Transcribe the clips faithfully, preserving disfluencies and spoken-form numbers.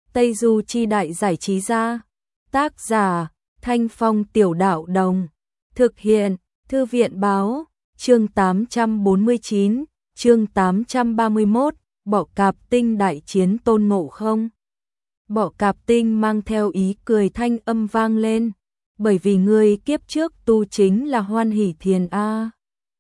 Tây Du Chi Đại Giải Trí Gia. Tác giả Thanh Phong Tiểu Đạo Đồng. Thực hiện Thư viện Báo. Chương tám trăm bốn mươi chín, chương tám trăm ba mươi mốt, Bọ Cạp Tinh đại chiến Tôn Ngộ Không. Bọ Cạp Tinh mang theo ý cười thanh âm vang lên, bởi vì ngươi kiếp trước tu chính là Hoan Hỷ Thiền a.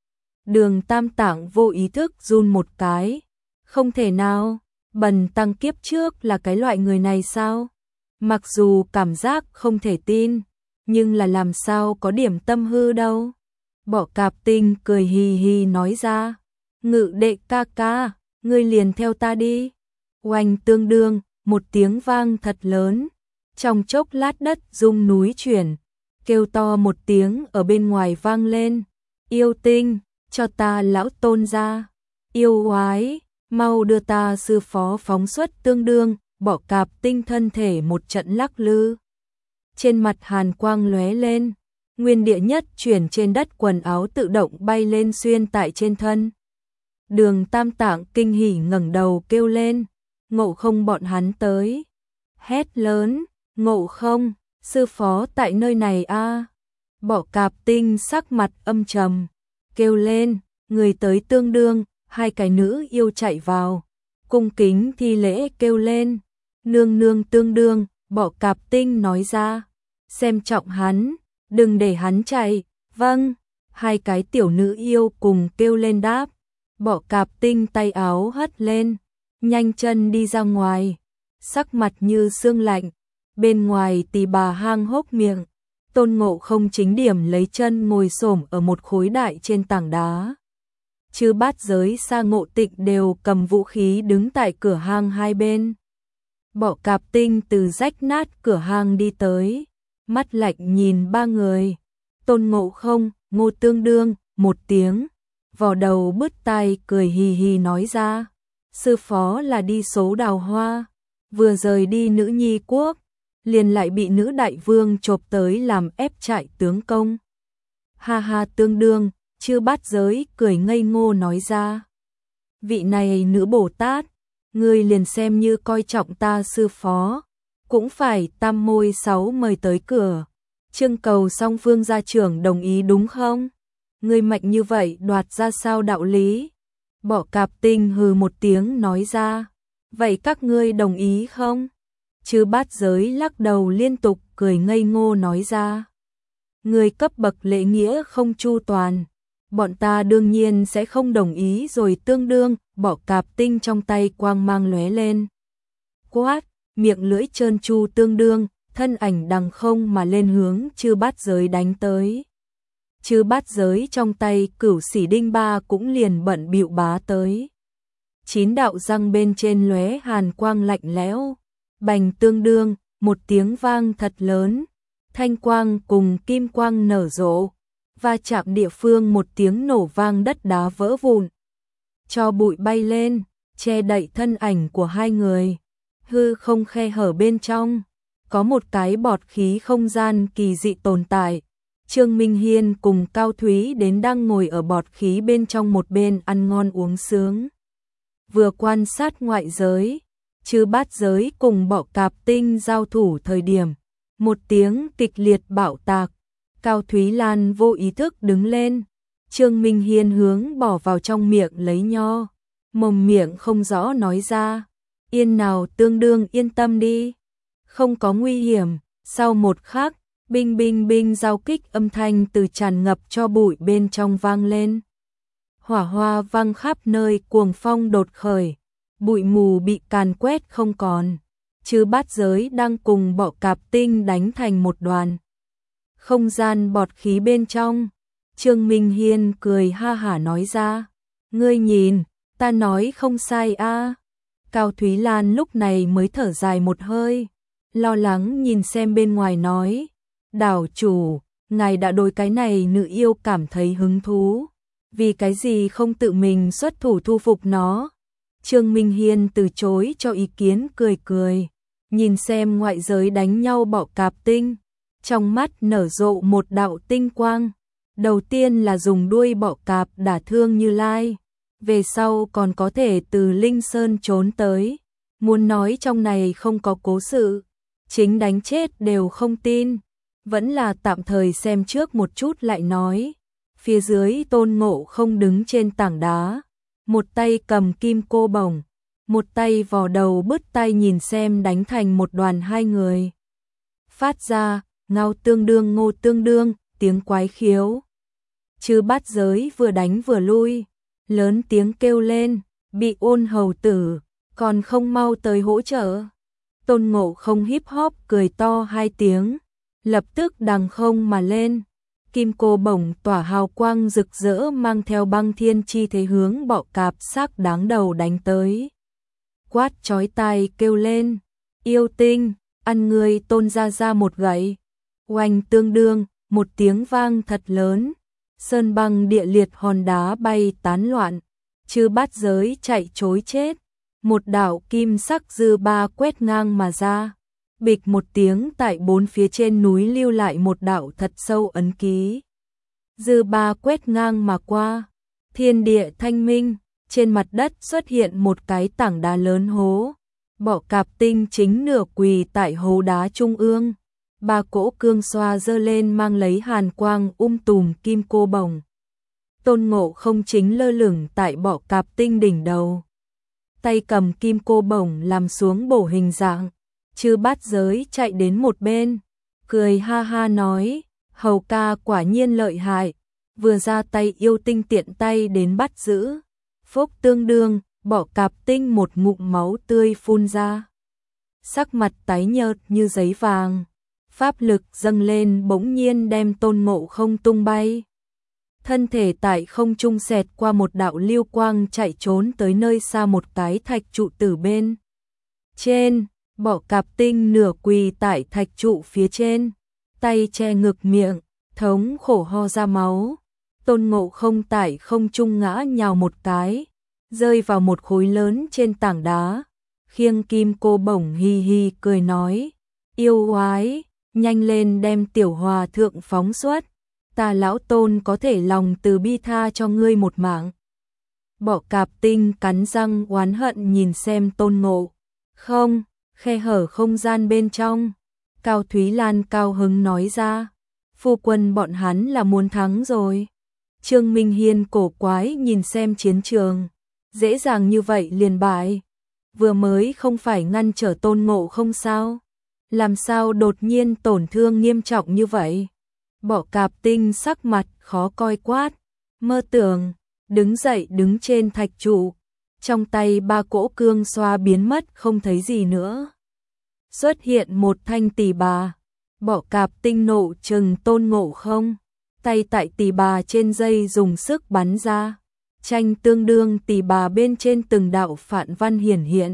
Đường Tam Tạng vô ý thức run một cái, không thể nào, Bần tăng kiếp trước là cái loại người này sao? Mặc dù cảm giác không thể tin, nhưng là làm sao có điểm tâm hư đâu. Bọ Cạp Tinh cười hì hì nói ra, Ngự đệ ca ca, ngươi liền theo ta đi. Oanh tương đương, một tiếng vang thật lớn, trong chốc lát đất rung núi chuyển, kêu to một tiếng ở bên ngoài vang lên, yêu tinh, cho ta lão tôn ra, yêu oái, mau đưa ta sư phó phóng xuất tương đương. Bọ Cạp Tinh thân thể một trận lắc lư, trên mặt hàn quang lóe lên, nguyên địa nhất chuyển trên đất, quần áo tự động bay lên xuyên tại trên thân. Đường Tam Tạng kinh hỉ ngẩng đầu kêu lên, Ngộ Không bọn hắn tới. Hét lớn, Ngộ Không, sư phó tại nơi này a. À. Bọ Cạp Tinh sắc mặt âm trầm, kêu lên, người tới tương đương. Hai cái nữ yêu chạy vào, cung kính thi lễ kêu lên, nương nương tương đương. Bọ Cạp Tinh nói ra, xem trọng hắn, đừng để hắn chạy. Vâng. Hai cái tiểu nữ yêu cùng kêu lên đáp. Bọ Cạp Tinh tay áo hất lên, nhanh chân đi ra ngoài, sắc mặt như sương lạnh. Bên ngoài Tỳ Bà hang hốc miệng, Tôn Ngộ Không chính điểm lấy chân ngồi xổm ở một khối đại trên tảng đá. Chư Bát Giới Sa Ngộ Tịnh đều cầm vũ khí đứng tại cửa hang hai bên. Bọ Cạp Tinh từ rách nát cửa hang đi tới, mắt lạnh nhìn ba người. Tôn Ngộ Không, Ngô Tương Đương, một tiếng, vò đầu bứt tai cười hì hì nói ra, sư phó là đi số Đào Hoa, vừa rời đi Nữ Nhi quốc, liền lại bị nữ đại vương chộp tới làm ép trại tướng công. Ha ha Tương Đương, Chư Bát Giới cười ngây ngô nói ra, vị này nữ Bồ Tát, ngươi liền xem như coi trọng ta sư phó, cũng phải tam môi sáu mời tới cửa, trưng cầu song phương gia trưởng đồng ý đúng không? Ngươi mạnh như vậy đoạt ra sao đạo lý? Bọ Cạp Tinh hừ một tiếng nói ra, vậy các ngươi đồng ý không? Chư Bát Giới lắc đầu liên tục cười ngây ngô nói ra, ngươi cấp bậc lễ nghĩa không chu toàn, bọn ta đương nhiên sẽ không đồng ý rồi. Tương đương. Bọ Cạp Tinh trong tay quang mang lóe lên, quát, miệng lưỡi trơn tru tương đương, thân ảnh đằng không mà lên hướng Chư Bát Giới đánh tới. Chư Bát Giới trong tay Cửu Xỉ Đinh Ba cũng liền bận bịu bá tới. Chín đạo răng bên trên lóe hàn quang lạnh lẽo, bành tương đương, một tiếng vang thật lớn, thanh quang cùng kim quang nở rộ, va chạm địa phương một tiếng nổ vang, đất đá vỡ vụn, cho bụi bay lên, che đậy thân ảnh của hai người. Hư không khe hở bên trong, có một cái bọt khí không gian kỳ dị tồn tại. Trương Minh Hiên cùng Cao Thúy đến đang ngồi ở bọt khí bên trong một bên ăn ngon uống sướng. Vừa quan sát ngoại giới, Chư Bát Giới cùng Bọ Cạp Tinh giao thủ thời điểm, một tiếng kịch liệt bạo tạc, Cao Thúy Lan vô ý thức đứng lên, Trương Minh Hiên hướng bỏ vào trong miệng lấy nho, mồm miệng không rõ nói ra, yên nào Tương Đương yên tâm đi, không có nguy hiểm. Sau một khắc, binh binh binh giao kích âm thanh từ tràn ngập cho bụi bên trong vang lên. Hỏa hoa vang khắp nơi, cuồng phong đột khởi, bụi mù bị càn quét không còn. Chư Bát Giới đang cùng Bọ Cạp Tinh đánh thành một đoàn. Không gian bọt khí bên trong, Trương Minh Hiên cười ha hả nói ra, ngươi nhìn, ta nói không sai a. À. Cao Thúy Lan lúc này mới thở dài một hơi, lo lắng nhìn xem bên ngoài nói, đảo chủ, ngài đã đối cái này nữ yêu cảm thấy hứng thú, vì cái gì không tự mình xuất thủ thu phục nó? Trương Minh Hiên từ chối cho ý kiến, cười cười, nhìn xem ngoại giới đánh nhau Bọ Cạp Tinh, trong mắt nở rộ một đạo tinh quang, đầu tiên là dùng đuôi bọ cạp đả thương Như Lai, về sau còn có thể từ Linh Sơn trốn tới, muốn nói trong này không có cố sự, chính đánh chết đều không tin, vẫn là tạm thời xem trước một chút lại nói. Phía dưới Tôn Ngộ Không đứng trên tảng đá, một tay cầm kim cô bổng, một tay vò đầu bứt tay nhìn xem đánh thành một đoàn hai người. Phát ra, ngao tương đương ngô tương đương, tiếng quái khiếu. Chư Bát Giới vừa đánh vừa lui, lớn tiếng kêu lên, bị Ôn hầu tử, còn không mau tới hỗ trợ. Tôn Ngộ Không híp hóp cười to hai tiếng, lập tức đằng không mà lên. Kim cô bổng tỏa hào quang rực rỡ mang theo băng thiên chi thế hướng bọ cạp xác đáng đầu đánh tới. Quát chói tai kêu lên, yêu tinh, ăn người Tôn ra ra một gậy. Oanh tương đương, một tiếng vang thật lớn, sơn băng địa liệt hòn đá bay tán loạn, Chư Bát Giới chạy trối chết. Một đạo kim sắc dư ba quét ngang mà ra, bịch một tiếng tại bốn phía trên núi lưu lại một đạo thật sâu ấn ký. Dư ba quét ngang mà qua, thiên địa thanh minh, trên mặt đất xuất hiện một cái tảng đá lớn hố. Bọ cạp tinh chính nửa quỳ tại hố đá trung ương, ba cỗ cương xoa dơ lên mang lấy hàn quang um tùm kim cô bổng. Tôn Ngộ Không chính lơ lửng tại bọ cạp tinh đỉnh đầu, tay cầm kim cô bổng làm xuống bổ hình dạng. Chư Bát Giới chạy đến một bên, cười ha ha nói, hầu ca quả nhiên lợi hại, vừa ra tay yêu tinh tiện tay đến bắt giữ. Phốc tương đương, bọ cạp tinh một ngụm máu tươi phun ra, sắc mặt tái nhợt như giấy vàng, pháp lực dâng lên bỗng nhiên đem Tôn Ngộ Không tung bay. Thân thể tại không trung xẹt qua một đạo lưu quang chạy trốn tới nơi xa một cái thạch trụ tử bên trên. Bọ cạp tinh nửa quỳ tại thạch trụ phía trên, tay che ngực miệng, thống khổ ho ra máu. Tôn Ngộ Không tại không trung ngã nhào một cái, rơi vào một khối lớn trên tảng đá, khiêng kim cô bổng hi hi cười nói, yêu oái, nhanh lên đem tiểu hòa thượng phóng xuất, ta lão Tôn có thể lòng từ bi tha cho ngươi một mạng. Bọ cạp tinh cắn răng oán hận nhìn xem Tôn Ngộ Không, khe hở không gian bên trong. Cao Thúy Lan cao hứng nói ra, phu quân bọn hắn là muốn thắng rồi. Trương Minh Hiên cổ quái nhìn xem chiến trường, dễ dàng như vậy liền bại, vừa mới không phải ngăn trở Tôn Ngộ Không sao, làm sao đột nhiên tổn thương nghiêm trọng như vậy. Bọ cạp tinh sắc mặt khó coi quát, mơ tưởng, đứng dậy đứng trên thạch trụ, trong tay ba cỗ cương xoa biến mất không thấy gì nữa. Xuất hiện một thanh tỳ bà, bọ cạp tinh nộ trừng Tôn Ngộ Không, tay tại tỳ bà trên dây dùng sức bắn ra, tranh tương đương tỳ bà bên trên từng đạo phản văn hiển hiện.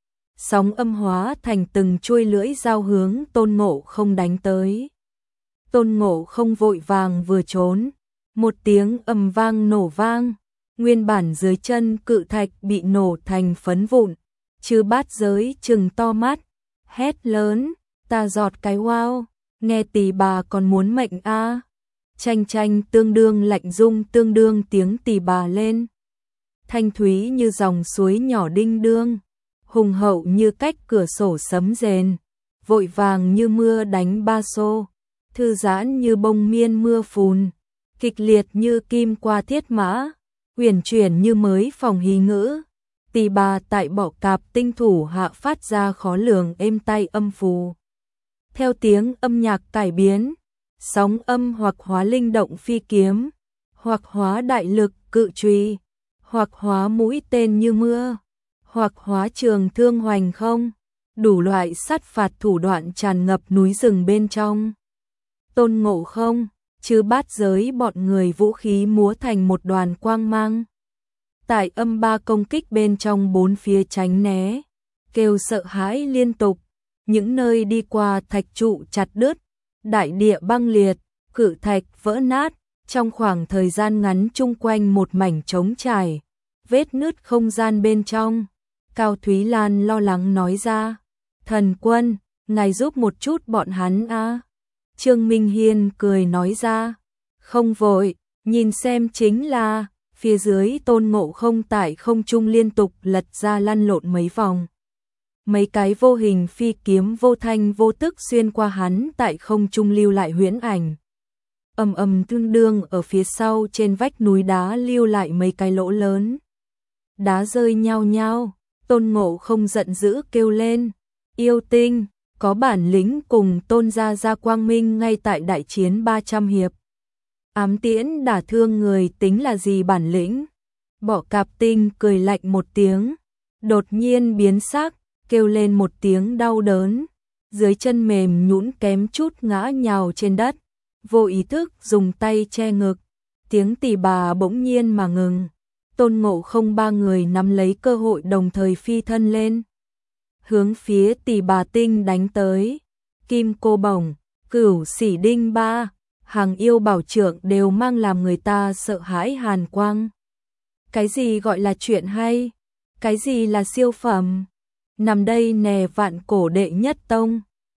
Sóng âm hóa thành từng chuôi lưỡi dao hướng Tôn Ngộ Không đánh tới. Tôn Ngộ Không vội vàng vừa trốn, một tiếng ầm vang nổ vang, nguyên bản dưới chân cự thạch bị nổ thành phấn vụn. Chư Bát Giới trừng to mắt, hét lớn, ta giọt cái wow, nghe tỳ bà còn muốn mệnh a. À. Tranh tranh tương đương lạnh rung tương đương tiếng tỳ bà lên, thanh thúy như dòng suối nhỏ đinh đương, hùng hậu như cách cửa sổ sấm rền, vội vàng như mưa đánh ba xô, thư giãn như bông miên mưa phùn, kịch liệt như kim qua thiết mã, uyển chuyển như mới phòng hí ngữ. Tỳ bà tại bọ cạp tinh thủ hạ phát ra khó lường êm tai âm phù. Theo tiếng âm nhạc cải biến, sóng âm hoặc hóa linh động phi kiếm, hoặc hóa đại lực cự chùy, hoặc hóa mũi tên như mưa, hoặc hóa trường thương hoành không, đủ loại sát phạt thủ đoạn tràn ngập núi rừng bên trong. Tôn Ngộ Không, Chư Bát Giới bọn người vũ khí múa thành một đoàn quang mang. Tại âm ba công kích bên trong bốn phía tránh né, kêu sợ hãi liên tục, những nơi đi qua thạch trụ chặt đứt, đại địa băng liệt, cự thạch vỡ nát, trong khoảng thời gian ngắn chung quanh một mảnh trống trải, vết nứt không gian bên trong. Cao Thúy Lan lo lắng nói ra, thần quân, ngài giúp một chút bọn hắn a. À. Trương Minh Hiên cười nói ra, không vội, nhìn xem chính là. Phía dưới Tôn Ngộ Không tại không trung liên tục lật ra lăn lộn mấy vòng. mấy cái vô hình phi kiếm vô thanh vô tức xuyên qua hắn tại không trung lưu lại huyễn ảnh. Ầm ầm tương đương ở phía sau trên vách núi đá lưu lại mấy cái lỗ lớn. Đá rơi nhao nhao, Tôn Ngộ Không giận dữ kêu lên, yêu tinh, có bản lĩnh cùng Tôn gia gia quang minh ngay tại đại chiến ba trăm hiệp. Ám tiễn đả thương người tính là gì bản lĩnh? Bỏ Cạp Tinh cười lạnh một tiếng, đột nhiên biến sắc, kêu lên một tiếng đau đớn, dưới chân mềm nhũn kém chút ngã nhào trên đất, vô ý thức dùng tay che ngực, tiếng tỉ bà bỗng nhiên mà ngừng. Tôn Ngộ Không ba người nắm lấy cơ hội đồng thời phi thân lên, hướng phía Tỉ Bà Tinh đánh tới. Kim Cô Bổng, Cửu Xỉ Đinh Ba, hàng yêu bảo trượng đều mang làm người ta sợ hãi hàn quang. Cái gì gọi là chuyện hay? Cái gì là siêu phẩm? Nằm đây nè vạn cổ đệ nhất tông.